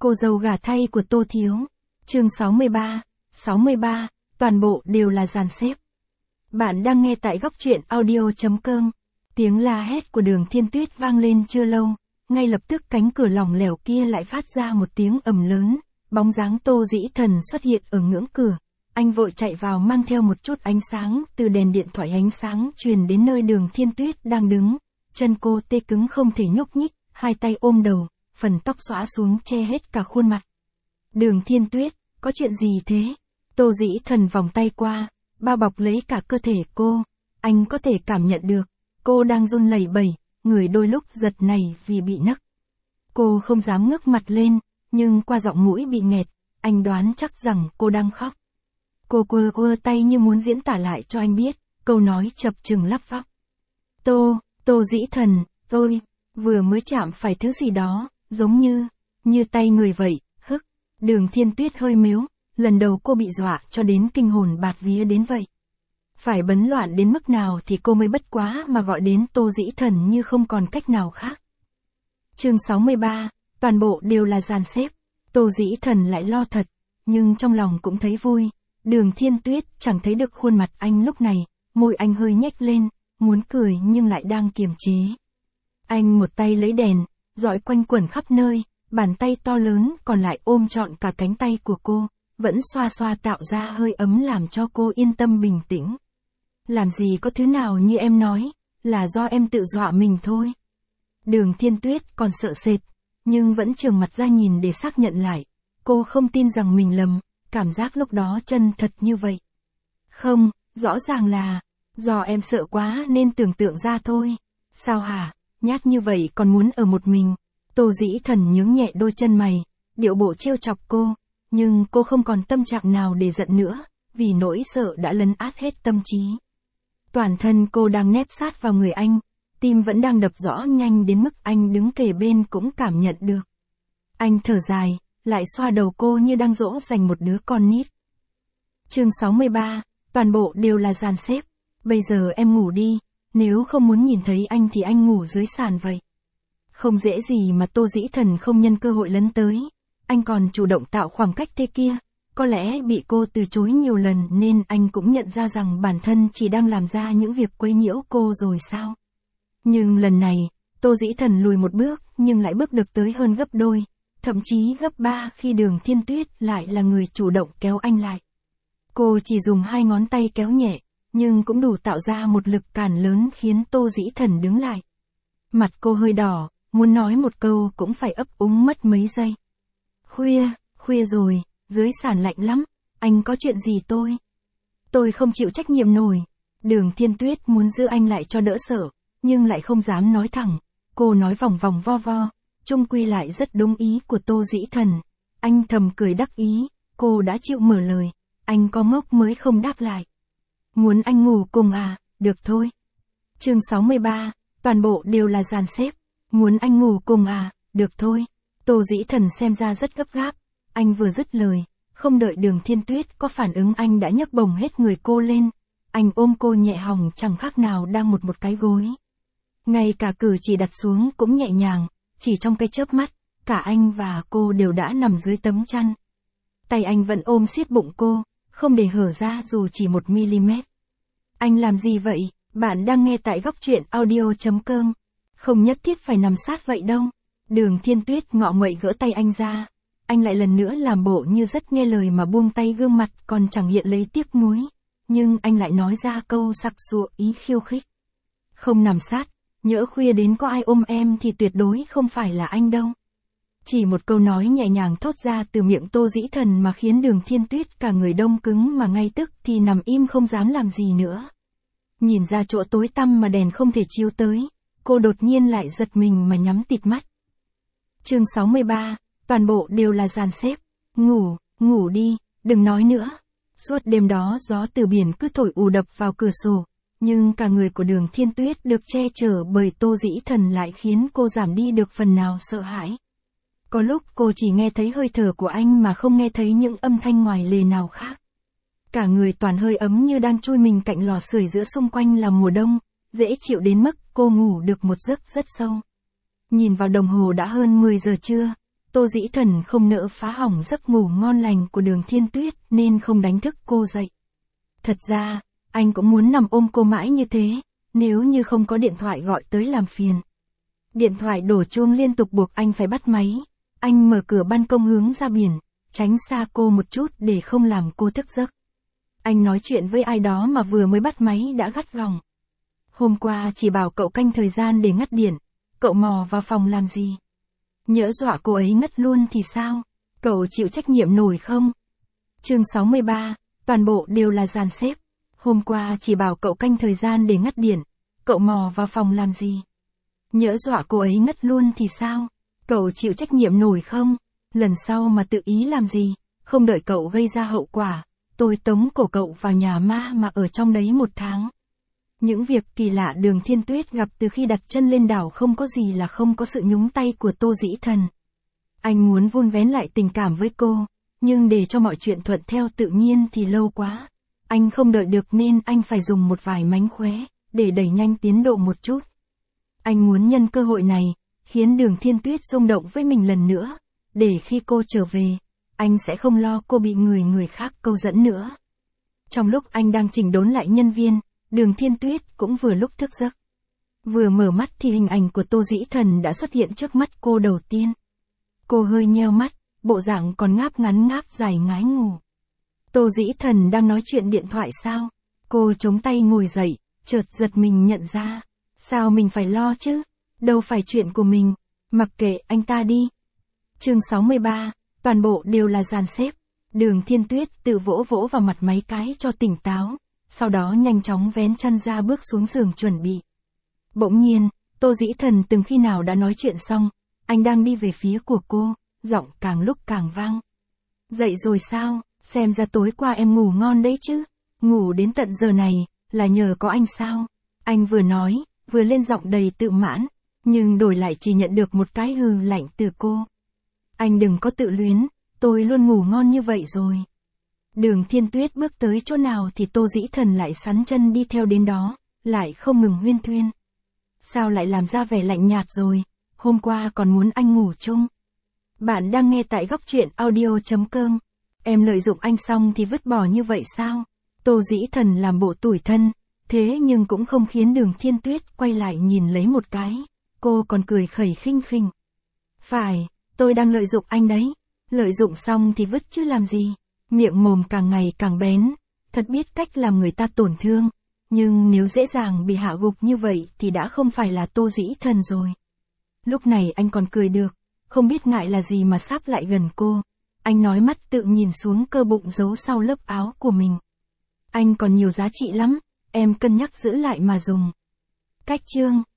Cô dâu gả thay của Tô Thiếu. Chương 63, toàn bộ đều là dàn xếp. Bạn đang nghe tại góc truyện audio.com. Tiếng la hét của Đường Thiên Tuyết vang lên chưa lâu, ngay lập tức cánh cửa lỏng lẻo kia lại phát ra một tiếng ầm lớn, bóng dáng Tô Dĩ Thần xuất hiện ở ngưỡng cửa. Anh vội chạy vào mang theo một chút ánh sáng từ đèn điện thoại, ánh sáng truyền đến nơi Đường Thiên Tuyết đang đứng. Chân cô tê cứng không thể nhúc nhích, hai tay ôm đầu, phần tóc xõa xuống che hết cả khuôn mặt. Đường Thiên Tuyết, có chuyện gì thế? Tô Dĩ Thần vòng tay qua, bao bọc lấy cả cơ thể cô. Anh có thể cảm nhận được, cô đang run lẩy bẩy, người đôi lúc giật nảy vì bị nấc. Cô không dám ngước mặt lên, nhưng qua giọng mũi bị nghẹt, anh đoán chắc rằng cô đang khóc. Cô quơ tay như muốn diễn tả lại cho anh biết, câu nói chập chừng lắp bắp. Tô Dĩ Thần, tôi vừa mới chạm phải thứ gì đó, giống như tay người vậy, hức. Đường Thiên Tuyết hơi mếu, lần đầu cô bị dọa cho đến kinh hồn bạt vía đến vậy. Phải bấn loạn đến mức nào thì cô mới bất quá mà gọi đến Tô Dĩ Thần như không còn cách nào khác. Chương 63, toàn bộ đều là dàn xếp. Tô Dĩ Thần lại lo thật, nhưng trong lòng cũng thấy vui. Đường Thiên Tuyết chẳng thấy được khuôn mặt anh lúc này, môi anh hơi nhếch lên, muốn cười nhưng lại đang kiềm chế. Anh một tay lấy đèn, dọi quanh quẩn khắp nơi, bàn tay to lớn còn lại ôm trọn cả cánh tay của cô, vẫn xoa xoa tạo ra hơi ấm làm cho cô yên tâm bình tĩnh. Làm gì có thứ nào như em nói, là do em tự dọa mình thôi. Đường Thiên Tuyết còn sợ sệt, nhưng vẫn trường mặt ra nhìn để xác nhận lại. Cô không tin rằng mình lầm, cảm giác lúc đó chân thật như vậy. Không, rõ ràng là, do em sợ quá nên tưởng tượng ra thôi. Sao hả, nhát như vậy còn muốn ở một mình. Tô Dĩ Thần nhướng nhẹ đôi chân mày, điệu bộ trêu chọc cô, nhưng cô không còn tâm trạng nào để giận nữa, vì nỗi sợ đã lấn át hết tâm trí. Toàn thân cô đang nép sát vào người anh, tim vẫn đang đập rõ nhanh đến mức anh đứng kề bên cũng cảm nhận được. Anh thở dài, lại xoa đầu cô như đang dỗ dành một đứa con nít. Chương 63, toàn bộ đều là dàn xếp. Bây giờ em ngủ đi, nếu không muốn nhìn thấy anh thì anh ngủ dưới sàn vậy. Không dễ gì mà Tô Dĩ Thần không nhân cơ hội lấn tới. Anh còn chủ động tạo khoảng cách thế kia. Có lẽ bị cô từ chối nhiều lần nên anh cũng nhận ra rằng bản thân chỉ đang làm ra những việc quấy nhiễu cô rồi sao. Nhưng lần này, Tô Dĩ Thần lùi một bước nhưng lại bước được tới hơn gấp đôi, thậm chí gấp 3 khi Đường Thiên Tuyết lại là người chủ động kéo anh lại. Cô chỉ dùng 2 ngón tay kéo nhẹ, nhưng cũng đủ tạo ra một lực cản lớn khiến Tô Dĩ Thần đứng lại. Mặt cô hơi đỏ, muốn nói một câu cũng phải ấp úng mất mấy giây. Khuya rồi, dưới sàn lạnh lắm, anh có chuyện gì tôi không chịu trách nhiệm nổi. Đường Thiên Tuyết muốn giữ anh lại cho đỡ sợ, nhưng lại không dám nói thẳng. Cô nói vòng vòng vo vo, chung quy lại rất đúng ý của Tô Dĩ Thần. Anh thầm cười đắc ý, cô đã chịu mở lời, anh có ngốc mới không đáp lại. Muốn anh ngủ cùng à, được thôi. Chương 63, toàn bộ đều là dàn xếp. Muốn anh ngủ cùng à, được thôi. Tô Dĩ Thần xem ra rất gấp gáp, anh vừa dứt lời, không đợi Đường Thiên Tuyết có phản ứng anh đã nhấc bổng hết người cô lên. Anh ôm cô nhẹ hòng chẳng khác nào đang một cái gối. Ngay cả cử chỉ đặt xuống cũng nhẹ nhàng, chỉ trong cái chớp mắt, cả anh và cô đều đã nằm dưới tấm chăn. Tay anh vẫn ôm siết bụng cô, không để hở ra dù chỉ 1mm. Anh làm gì vậy? Bạn đang nghe tại góc truyện audio.com. Không nhất thiết phải nằm sát vậy đâu. Đường Thiên Tuyết ngọ nguậy gỡ tay anh ra. Anh lại lần nữa làm bộ như rất nghe lời mà buông tay, gương mặt còn chẳng hiện lấy tiếc nuối. Nhưng anh lại nói ra câu sặc sụa ý khiêu khích. Không nằm sát, nhỡ khuya đến có ai ôm em thì tuyệt đối không phải là anh đâu. Chỉ một câu nói nhẹ nhàng thốt ra từ miệng Tô Dĩ Thần mà khiến Đường Thiên Tuyết cả người đông cứng mà ngay tức thì nằm im không dám làm gì nữa. Nhìn ra chỗ tối tăm mà đèn không thể chiếu tới, cô đột nhiên lại giật mình mà nhắm tịt mắt. Chương 63, toàn bộ đều là dàn xếp. Ngủ đi, đừng nói nữa. Suốt đêm đó gió từ biển cứ thổi ù đập vào cửa sổ, nhưng cả người của Đường Thiên Tuyết được che chở bởi Tô Dĩ Thần lại khiến cô giảm đi được phần nào sợ hãi. Có lúc cô chỉ nghe thấy hơi thở của anh mà không nghe thấy những âm thanh ngoài lề nào khác. Cả người toàn hơi ấm như đang chui mình cạnh lò sưởi giữa xung quanh là mùa đông, dễ chịu đến mức cô ngủ được một giấc rất sâu. Nhìn vào đồng hồ đã hơn 10 giờ trưa, Tô Dĩ Thần không nỡ phá hỏng giấc ngủ ngon lành của Đường Thiên Tuyết nên không đánh thức cô dậy. Thật ra, anh cũng muốn nằm ôm cô mãi như thế, nếu như không có điện thoại gọi tới làm phiền. Điện thoại đổ chuông liên tục buộc anh phải bắt máy. Anh mở cửa ban công hướng ra biển, tránh xa cô một chút để không làm cô thức giấc. Anh nói chuyện với ai đó mà vừa mới bắt máy đã gắt gỏng. Hôm qua chỉ bảo cậu canh thời gian để ngắt điện, cậu mò vào phòng làm gì? Nhỡ dọa cô ấy ngất luôn thì sao? Cậu chịu trách nhiệm nổi không? Chương 63, toàn bộ đều là dàn xếp. Hôm qua chỉ bảo cậu canh thời gian để ngắt điện, cậu mò vào phòng làm gì? Nhỡ dọa cô ấy ngất luôn thì sao? Cậu chịu trách nhiệm nổi không? Lần sau mà tự ý làm gì, không đợi cậu gây ra hậu quả, tôi tống cổ cậu vào nhà ma mà ở trong đấy 1 tháng. Những việc kỳ lạ Đường Thiên Tuyết gặp từ khi đặt chân lên đảo không có gì là không có sự nhúng tay của Tô Dĩ Thần. Anh muốn vun vén lại tình cảm với cô, nhưng để cho mọi chuyện thuận theo tự nhiên thì lâu quá. Anh không đợi được nên anh phải dùng một vài mánh khóe, để đẩy nhanh tiến độ một chút. Anh muốn nhân cơ hội này, khiến Đường Thiên Tuyết rung động với mình lần nữa, để khi cô trở về, anh sẽ không lo cô bị người khác câu dẫn nữa. Trong lúc anh đang chỉnh đốn lại nhân viên, Đường Thiên Tuyết cũng vừa lúc thức giấc. Vừa mở mắt thì hình ảnh của Tô Dĩ Thần đã xuất hiện trước mắt cô đầu tiên. Cô hơi nheo mắt, bộ dạng còn ngáp ngắn ngáp dài ngái ngủ. Tô Dĩ Thần đang nói chuyện điện thoại sao? Cô chống tay ngồi dậy, chợt giật mình nhận ra. Sao mình phải lo chứ? Đâu phải chuyện của mình, mặc kệ anh ta đi. Chương 63, toàn bộ đều là dàn xếp. Đường Thiên Tuyết tự vỗ vỗ vào mặt mấy cái cho tỉnh táo, sau đó nhanh chóng vén chăn ra bước xuống giường chuẩn bị. Bỗng nhiên, Tô Dĩ Thần từng khi nào đã nói chuyện xong, anh đang đi về phía của cô, giọng càng lúc càng vang. Dậy rồi sao, xem ra tối qua em ngủ ngon đấy chứ, ngủ đến tận giờ này, là nhờ có anh sao? Anh vừa nói, vừa lên giọng đầy tự mãn, nhưng đổi lại chỉ nhận được một cái hừ lạnh từ cô. Anh đừng có tự luyến, tôi luôn ngủ ngon như vậy rồi. Đường Thiên Tuyết bước tới chỗ nào thì Tô Dĩ Thần lại sắn chân đi theo đến đó, lại không ngừng huyên thuyên. Sao lại làm ra vẻ lạnh nhạt rồi, hôm qua còn muốn anh ngủ chung. Bạn đang nghe tại góc truyện audio.com. Em lợi dụng anh xong thì vứt bỏ như vậy sao? Tô Dĩ Thần làm bộ tủi thân, thế nhưng cũng không khiến Đường Thiên Tuyết quay lại nhìn lấy một cái. Cô còn cười khẩy khinh khỉnh. Phải, tôi đang lợi dụng anh đấy. Lợi dụng xong thì vứt chứ làm gì. Miệng mồm càng ngày càng bén, thật biết cách làm người ta tổn thương. Nhưng nếu dễ dàng bị hạ gục như vậy thì đã không phải là Tô Dĩ Thần rồi. Lúc này anh còn cười được, không biết ngại là gì mà sáp lại gần cô. Anh nói mắt tự nhìn xuống cơ bụng giấu sau lớp áo của mình. Anh còn nhiều giá trị lắm, em cân nhắc giữ lại mà dùng. Cách chương